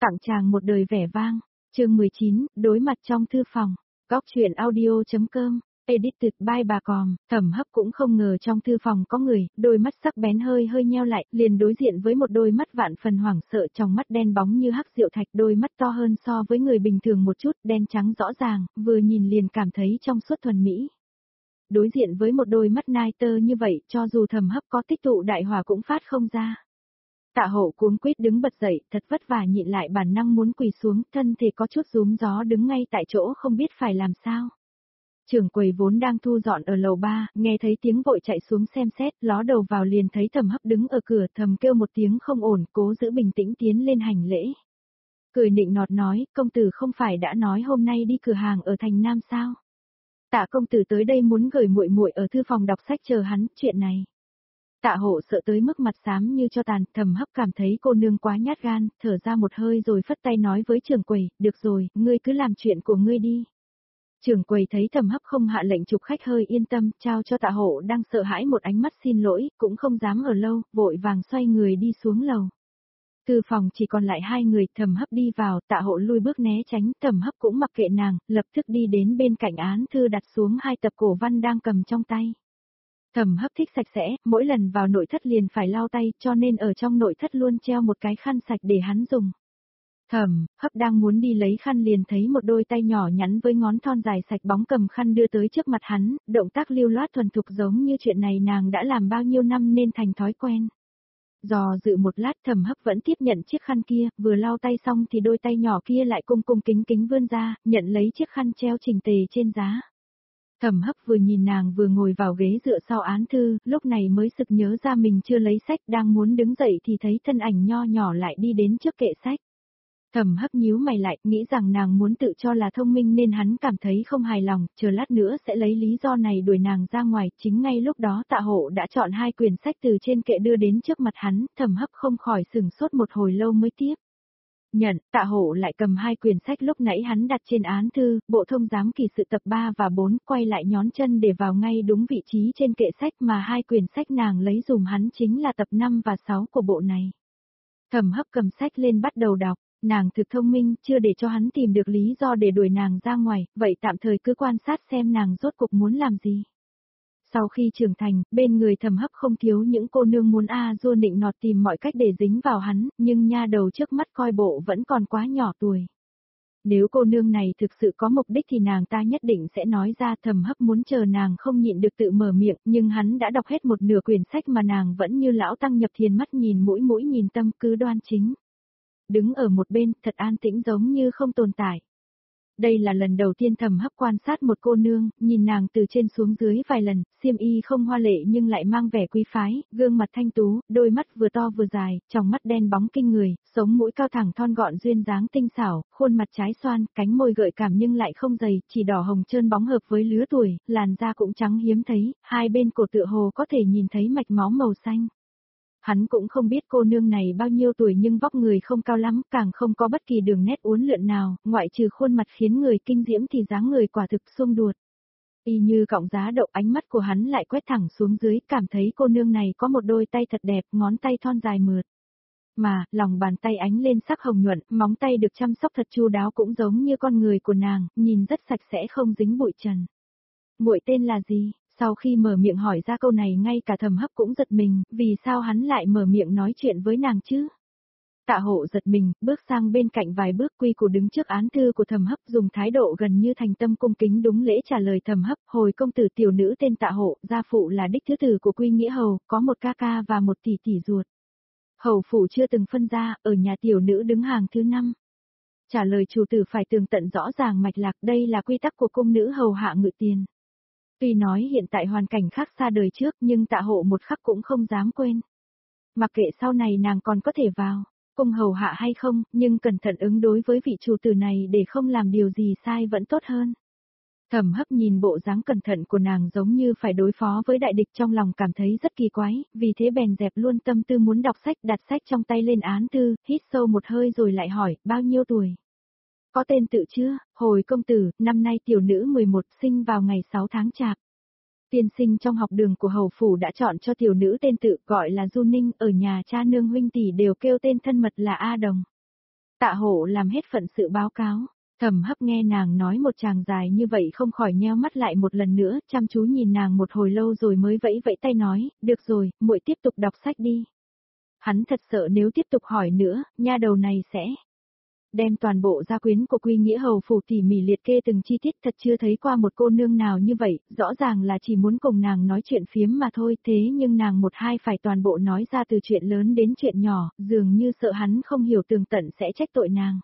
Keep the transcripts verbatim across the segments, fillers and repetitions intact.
Tặng chàng một đời vẻ vang, chương mười chín, đối mặt trong thư phòng, góc truyện audio.com, edited by bà Còm. Thẩm Hấp cũng không ngờ trong thư phòng có người, đôi mắt sắc bén hơi hơi nheo lại, liền đối diện với một đôi mắt vạn phần hoảng sợ, trong mắt đen bóng như hắc rượu thạch, đôi mắt to hơn so với người bình thường một chút, đen trắng rõ ràng, vừa nhìn liền cảm thấy trong suốt thuần mỹ. Đối diện với một đôi mắt nai tơ như vậy, cho dù Thẩm Hấp có tích tụ đại hỏa cũng phát không ra. Tạ Hộ cuống quýt đứng bật dậy, thật vất vả nhịn lại bản năng muốn quỳ xuống, thân thể có chút rúm gió đứng ngay tại chỗ không biết phải làm sao. Trưởng quầy vốn đang thu dọn ở lầu ba, nghe thấy tiếng vội chạy xuống xem xét, ló đầu vào liền thấy Thẩm Hấp đứng ở cửa, thầm kêu một tiếng không ổn, cố giữ bình tĩnh tiến lên hành lễ. Cười nịnh nọt nói, công tử không phải đã nói hôm nay đi cửa hàng ở thành Nam sao? Tạ công tử tới đây muốn gửi muội muội ở thư phòng đọc sách chờ hắn, chuyện này. Tạ Hộ sợ tới mức mặt xám như cho tàn, Thẩm Hấp cảm thấy cô nương quá nhát gan, thở ra một hơi rồi phất tay nói với trưởng quầy, được rồi, ngươi cứ làm chuyện của ngươi đi. Trưởng quầy thấy Thẩm Hấp không hạ lệnh chụp khách hơi yên tâm, trao cho Tạ Hộ đang sợ hãi một ánh mắt xin lỗi, cũng không dám ở lâu, vội vàng xoay người đi xuống lầu. Thư phòng chỉ còn lại hai người, Thẩm Hấp đi vào, Tạ Hộ lui bước né tránh, Thẩm Hấp cũng mặc kệ nàng, lập tức đi đến bên cạnh án thư đặt xuống hai tập cổ văn đang cầm trong tay. Thẩm Hấp thích sạch sẽ, mỗi lần vào nội thất liền phải lau tay, cho nên ở trong nội thất luôn treo một cái khăn sạch để hắn dùng. Thẩm Hấp đang muốn đi lấy khăn liền thấy một đôi tay nhỏ nhắn với ngón thon dài sạch bóng cầm khăn đưa tới trước mặt hắn, động tác lưu loát thuần thục giống như chuyện này nàng đã làm bao nhiêu năm nên thành thói quen. Dò dự một lát, Thẩm Hấp vẫn tiếp nhận chiếc khăn kia, vừa lau tay xong thì đôi tay nhỏ kia lại cung cung kính kính vươn ra, nhận lấy chiếc khăn treo chỉnh tề trên giá. Thẩm Hấp vừa nhìn nàng vừa ngồi vào ghế dựa sau án thư, lúc này mới sực nhớ ra mình chưa lấy sách, đang muốn đứng dậy thì thấy thân ảnh nho nhỏ lại đi đến trước kệ sách. Thẩm Hấp nhíu mày lại, nghĩ rằng nàng muốn tự cho là thông minh nên hắn cảm thấy không hài lòng, chờ lát nữa sẽ lấy lý do này đuổi nàng ra ngoài, chính ngay lúc đó Tạ Hộ đã chọn hai quyển sách từ trên kệ đưa đến trước mặt hắn, Thẩm Hấp không khỏi sửng sốt một hồi lâu mới tiếp. Nhận, Tạ Hộ lại cầm hai quyển sách lúc nãy hắn đặt trên án thư, bộ thông giám kỳ sự tập ba và bốn, quay lại nhón chân để vào ngay đúng vị trí trên kệ sách mà hai quyển sách nàng lấy dùm hắn chính là tập năm và sáu của bộ này. Thẩm Hấp cầm sách lên bắt đầu đọc, nàng thực thông minh, chưa để cho hắn tìm được lý do để đuổi nàng ra ngoài, vậy tạm thời cứ quan sát xem nàng rốt cuộc muốn làm gì. Sau khi trưởng thành, bên người Thẩm Hấp không thiếu những cô nương muốn a à dua nịnh nọt tìm mọi cách để dính vào hắn, nhưng nha đầu trước mắt coi bộ vẫn còn quá nhỏ tuổi. Nếu cô nương này thực sự có mục đích thì nàng ta nhất định sẽ nói ra. Thẩm Hấp muốn chờ nàng không nhịn được tự mở miệng, nhưng hắn đã đọc hết một nửa quyển sách mà nàng vẫn như lão tăng nhập thiền, mắt nhìn mũi mũi nhìn tâm, cứ đoan chính. Đứng ở một bên, thật an tĩnh giống như không tồn tại. Đây là lần đầu tiên Thẩm Hấp quan sát một cô nương, nhìn nàng từ trên xuống dưới vài lần, xiêm y không hoa lệ nhưng lại mang vẻ quý phái, gương mặt thanh tú, đôi mắt vừa to vừa dài, tròng mắt đen bóng kinh người, sống mũi cao thẳng thon gọn duyên dáng tinh xảo, khuôn mặt trái xoan, cánh môi gợi cảm nhưng lại không dày, chỉ đỏ hồng trơn bóng hợp với lứa tuổi, làn da cũng trắng hiếm thấy, hai bên cổ tựa hồ có thể nhìn thấy mạch máu màu xanh. Hắn cũng không biết cô nương này bao nhiêu tuổi nhưng vóc người không cao lắm, càng không có bất kỳ đường nét uốn lượn nào, ngoại trừ khuôn mặt khiến người kinh diễm thì dáng người quả thực xung đuột. Y như cọng giá đậu, ánh mắt của hắn lại quét thẳng xuống dưới, cảm thấy cô nương này có một đôi tay thật đẹp, ngón tay thon dài mượt. Mà, lòng bàn tay ánh lên sắc hồng nhuận, móng tay được chăm sóc thật chu đáo cũng giống như con người của nàng, nhìn rất sạch sẽ không dính bụi trần. Muội tên là gì? Sau khi mở miệng hỏi ra câu này ngay cả Thẩm Hấp cũng giật mình, vì sao hắn lại mở miệng nói chuyện với nàng chứ? Tạ Hộ giật mình, bước sang bên cạnh vài bước, quy củ đứng trước án thư của Thẩm Hấp, dùng thái độ gần như thành tâm cung kính đúng lễ trả lời Thẩm Hấp, hồi công tử tiểu nữ tên Tạ Hộ, gia phụ là đích thứ tử của Quy Nghĩa Hầu, có một ca ca và một tỷ tỷ ruột. Hầu phủ chưa từng phân ra, ở nhà tiểu nữ đứng hàng thứ năm. Trả lời chủ tử phải tường tận rõ ràng mạch lạc, đây là quy tắc của cung nữ hầu hạ ngự tiền. Tuy nói hiện tại hoàn cảnh khác xa đời trước nhưng Tạ Hộ một khắc cũng không dám quên. Mặc kệ sau này nàng còn có thể vào cung hầu hạ hay không, nhưng cẩn thận ứng đối với vị chủ tử này để không làm điều gì sai vẫn tốt hơn. Thẩm Hấp nhìn bộ dáng cẩn thận của nàng giống như phải đối phó với đại địch, trong lòng cảm thấy rất kỳ quái, vì thế bèn dẹp luôn tâm tư muốn đọc sách, đặt sách trong tay lên án thư, hít sâu một hơi rồi lại hỏi, bao nhiêu tuổi? Có tên tự chưa? Hồi công tử, năm nay tiểu nữ mười một, sinh vào ngày sáu tháng Chạp. Tiên sinh trong học đường của hầu phủ đã chọn cho tiểu nữ tên tự, gọi là Du Ninh, ở nhà cha nương huynh tỷ đều kêu tên thân mật là A Đồng. Tạ Hộ làm hết phận sự báo cáo. Thẩm Hấp nghe nàng nói một tràng dài như vậy không khỏi nheo mắt lại một lần nữa, chăm chú nhìn nàng một hồi lâu rồi mới vẫy vẫy tay nói, được rồi, muội tiếp tục đọc sách đi. Hắn thật sợ nếu tiếp tục hỏi nữa, nha đầu này sẽ đem toàn bộ gia quyến của Quy Nghĩa Hầu phủ tỉ mỉ liệt kê từng chi tiết, thật chưa thấy qua một cô nương nào như vậy, rõ ràng là chỉ muốn cùng nàng nói chuyện phiếm mà thôi, thế nhưng nàng một hai phải toàn bộ nói ra từ chuyện lớn đến chuyện nhỏ, dường như sợ hắn không hiểu tường tận sẽ trách tội nàng.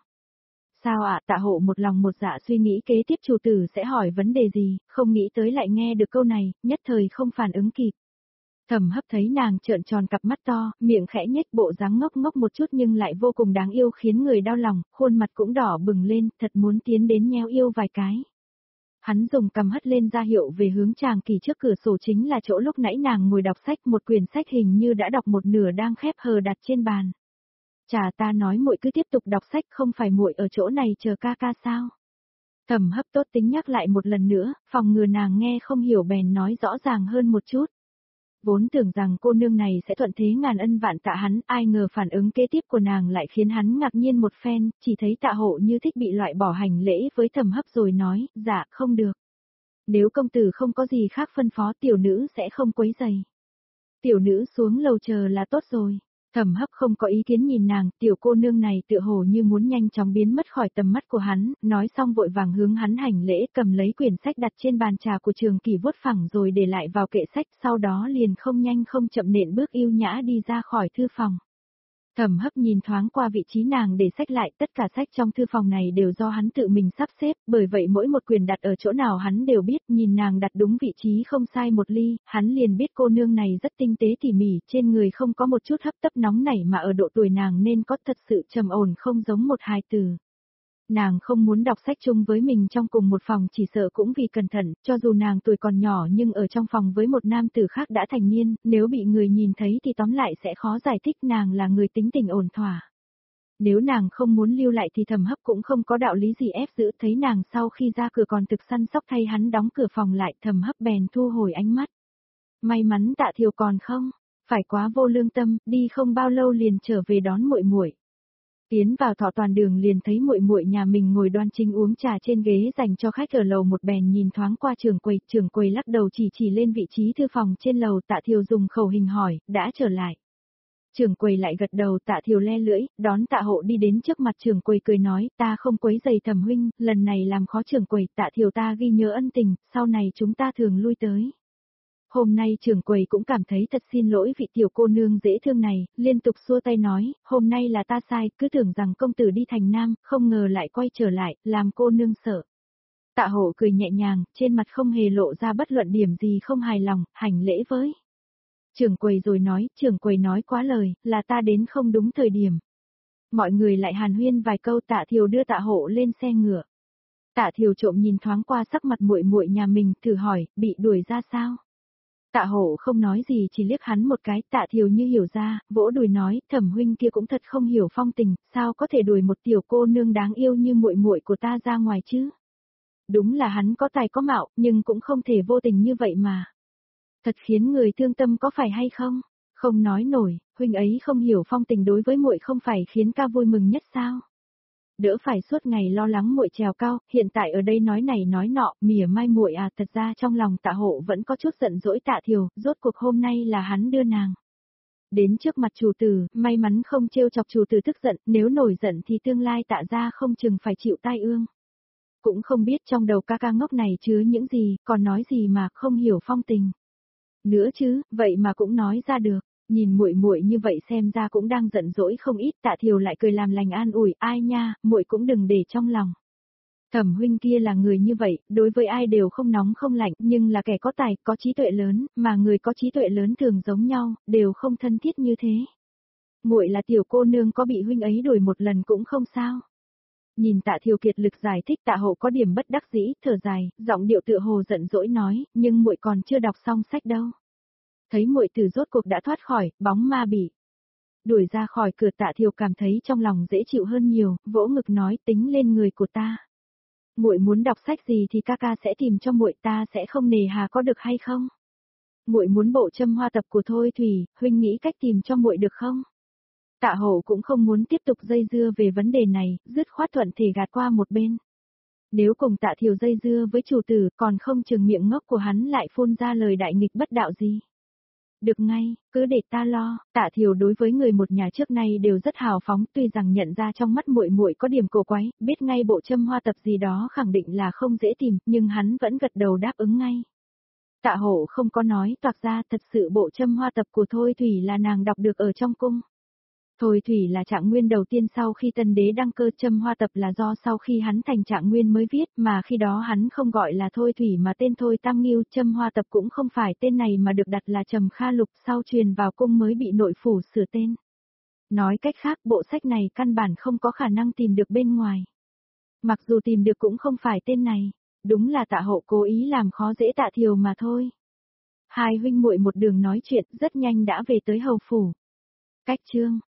Sao ạ? Tạ Hộ một lòng một dạ suy nghĩ kế tiếp chủ tử sẽ hỏi vấn đề gì, không nghĩ tới lại nghe được câu này, nhất thời không phản ứng kịp. Thẩm Hấp thấy nàng trợn tròn cặp mắt to, miệng khẽ nhếch, bộ dáng ngốc ngốc một chút nhưng lại vô cùng đáng yêu khiến người đau lòng, khuôn mặt cũng đỏ bừng lên, thật muốn tiến đến nhéo yêu vài cái. Hắn dùng cầm hất lên ra hiệu về hướng tràng kỳ trước cửa sổ, chính là chỗ lúc nãy nàng ngồi đọc sách, một quyển sách hình như đã đọc một nửa đang khép hờ đặt trên bàn. Chà, ta nói muội cứ tiếp tục đọc sách, không phải muội ở chỗ này chờ ca ca sao? Thẩm Hấp tốt tính nhắc lại một lần nữa, phòng ngừa nàng nghe không hiểu bèn nói rõ ràng hơn một chút. Vốn tưởng rằng cô nương này sẽ thuận thế ngàn ân vạn tạ hắn, ai ngờ phản ứng kế tiếp của nàng lại khiến hắn ngạc nhiên một phen, chỉ thấy Tạ Hộ như thích bị loại bỏ hành lễ với Thẩm Hấp rồi nói, dạ, không được. Nếu công tử không có gì khác phân phó, tiểu nữ sẽ không quấy rầy. Tiểu nữ xuống lầu chờ là tốt rồi. Thẩm Hấp không có ý kiến nhìn nàng, tiểu cô nương này tựa hồ như muốn nhanh chóng biến mất khỏi tầm mắt của hắn, nói xong vội vàng hướng hắn hành lễ, cầm lấy quyển sách đặt trên bàn trà của Trường Kỳ vuốt phẳng rồi để lại vào kệ sách, sau đó liền không nhanh không chậm nện bước yêu nhã đi ra khỏi thư phòng. Thẩm Hấp nhìn thoáng qua vị trí nàng để sách lại, tất cả sách trong thư phòng này đều do hắn tự mình sắp xếp, bởi vậy mỗi một quyền đặt ở chỗ nào hắn đều biết, nhìn nàng đặt đúng vị trí không sai một ly, hắn liền biết cô nương này rất tinh tế tỉ mỉ, trên người không có một chút hấp tấp nóng nảy mà ở độ tuổi nàng nên có thật sự trầm ổn không giống một hài tử. Nàng không muốn đọc sách chung với mình trong cùng một phòng, chỉ sợ cũng vì cẩn thận, cho dù nàng tuổi còn nhỏ nhưng ở trong phòng với một nam tử khác đã thành niên, nếu bị người nhìn thấy thì tóm lại sẽ khó giải thích nàng là người tính tình ổn thỏa. Nếu nàng không muốn lưu lại thì Thẩm Hấp cũng không có đạo lý gì ép giữ, thấy nàng sau khi ra cửa còn thực săn sóc thay hắn đóng cửa phòng lại, Thẩm Hấp bèn thu hồi ánh mắt. May mắn Tạ Thiều còn không, phải quá vô lương tâm, đi không bao lâu liền trở về đón muội muội. Tiến vào Thọ Toàn đường liền thấy muội muội nhà mình ngồi đoan chính uống trà trên ghế dành cho khách ở lầu một, bèn nhìn thoáng qua trưởng quầy, trưởng quầy lắc đầu chỉ chỉ lên vị trí thư phòng trên lầu. Tạ Thiều dùng khẩu hình hỏi, đã trở lại. Trưởng quầy lại gật đầu. Tạ Thiều le lưỡi, đón Tạ Hộ đi đến trước mặt trưởng quầy cười nói, ta không quấy giày Thẩm huynh, lần này làm khó trưởng quầy. Tạ Thiều ta ghi nhớ ân tình, sau này chúng ta thường lui tới. Hôm nay trưởng quầy cũng cảm thấy thật xin lỗi vị tiểu cô nương dễ thương này, liên tục xua tay nói, hôm nay là ta sai, cứ tưởng rằng công tử đi thành Nam, không ngờ lại quay trở lại, làm cô nương sợ. Tạ Hộ cười nhẹ nhàng, trên mặt không hề lộ ra bất luận điểm gì không hài lòng, hành lễ với trưởng quầy rồi nói, trưởng quầy nói quá lời, là ta đến không đúng thời điểm. Mọi người lại hàn huyên vài câu. Tạ Thiều đưa Tạ Hộ lên xe ngựa. Tạ Thiều trộm nhìn thoáng qua sắc mặt muội muội nhà mình, thử hỏi, bị đuổi ra sao? Tạ Hộ không nói gì, chỉ liếc hắn một cái. Tạ Thiều như hiểu ra, vỗ đùi nói, Thẩm huynh kia cũng thật không hiểu phong tình, sao có thể đuổi một tiểu cô nương đáng yêu như muội muội của ta ra ngoài chứ? Đúng là hắn có tài có mạo, nhưng cũng không thể vô tình như vậy mà. Thật khiến người thương tâm có phải hay không? Không nói nổi, huynh ấy không hiểu phong tình đối với muội không phải khiến ca vui mừng nhất sao? Đỡ phải suốt ngày lo lắng muội trèo cao, hiện tại ở đây nói này nói nọ, mỉa mai muội à. Thật ra trong lòng Tạ Hộ vẫn có chút giận dỗi Tạ Thiều, rốt cuộc hôm nay là hắn đưa nàng đến trước mặt chủ tử, may mắn không trêu chọc chủ tử tức giận, nếu nổi giận thì tương lai Tạ gia không chừng phải chịu tai ương. Cũng không biết trong đầu ca ca ngốc này chứa những gì, còn nói gì mà không hiểu phong tình nữa chứ, vậy mà cũng nói ra được. Nhìn muội muội như vậy xem ra cũng đang giận dỗi không ít. Tạ Thiều lại cười làm lành an ủi, ai nha, muội cũng đừng để trong lòng. Thẩm huynh kia là người như vậy, đối với ai đều không nóng không lạnh, nhưng là kẻ có tài, có trí tuệ lớn, mà người có trí tuệ lớn thường giống nhau, đều không thân thiết như thế. Muội là tiểu cô nương, có bị huynh ấy đuổi một lần cũng không sao. Nhìn Tạ Thiều kiệt lực giải thích, Tạ Hộ có điểm bất đắc dĩ, thở dài, giọng điệu tựa hồ giận dỗi nói, nhưng muội còn chưa đọc xong sách đâu. Thấy muội tử rốt cuộc đã thoát khỏi bóng ma bị đuổi ra khỏi cửa. Tạ Thiều cảm thấy trong lòng dễ chịu hơn nhiều, vỗ ngực nói, tính lên người của ta. Muội muốn đọc sách gì thì ca ca sẽ tìm cho muội, ta sẽ không nề hà, có được hay không? Muội muốn bộ châm hoa tập của Thôi Thủy, huynh nghĩ cách tìm cho muội được không? Tạ Hậu cũng không muốn tiếp tục dây dưa về vấn đề này, dứt khoát thuận thể gạt qua một bên. Nếu cùng Tạ Thiều dây dưa với chủ tử, còn không chừng miệng ngốc của hắn lại phun ra lời đại nghịch bất đạo gì. Được ngay, cứ để ta lo. Tạ Thiều đối với người một nhà trước nay đều rất hào phóng, tuy rằng nhận ra trong mắt muội muội có điểm cổ quái, biết ngay bộ châm hoa tập gì đó khẳng định là không dễ tìm, nhưng hắn vẫn gật đầu đáp ứng ngay. Tạ Hậu không có nói toạc ra, thật sự bộ châm hoa tập của Thôi Thủy là nàng đọc được ở trong cung. Thôi Thủy là trạng nguyên đầu tiên sau khi tân đế đăng cơ, châm hoa tập là do sau khi hắn thành trạng nguyên mới viết, mà khi đó hắn không gọi là Thôi Thủy mà tên Thôi Tam Nghiêu, châm hoa tập cũng không phải tên này mà được đặt là Trầm Kha Lục, sau truyền vào cung mới bị nội phủ sửa tên. Nói cách khác, bộ sách này căn bản không có khả năng tìm được bên ngoài. Mặc dù tìm được cũng không phải tên này, đúng là Tạ Hậu cố ý làm khó dễ Tạ Thiều mà thôi. Hai huynh muội một đường nói chuyện, rất nhanh đã về tới hầu phủ. Cách chương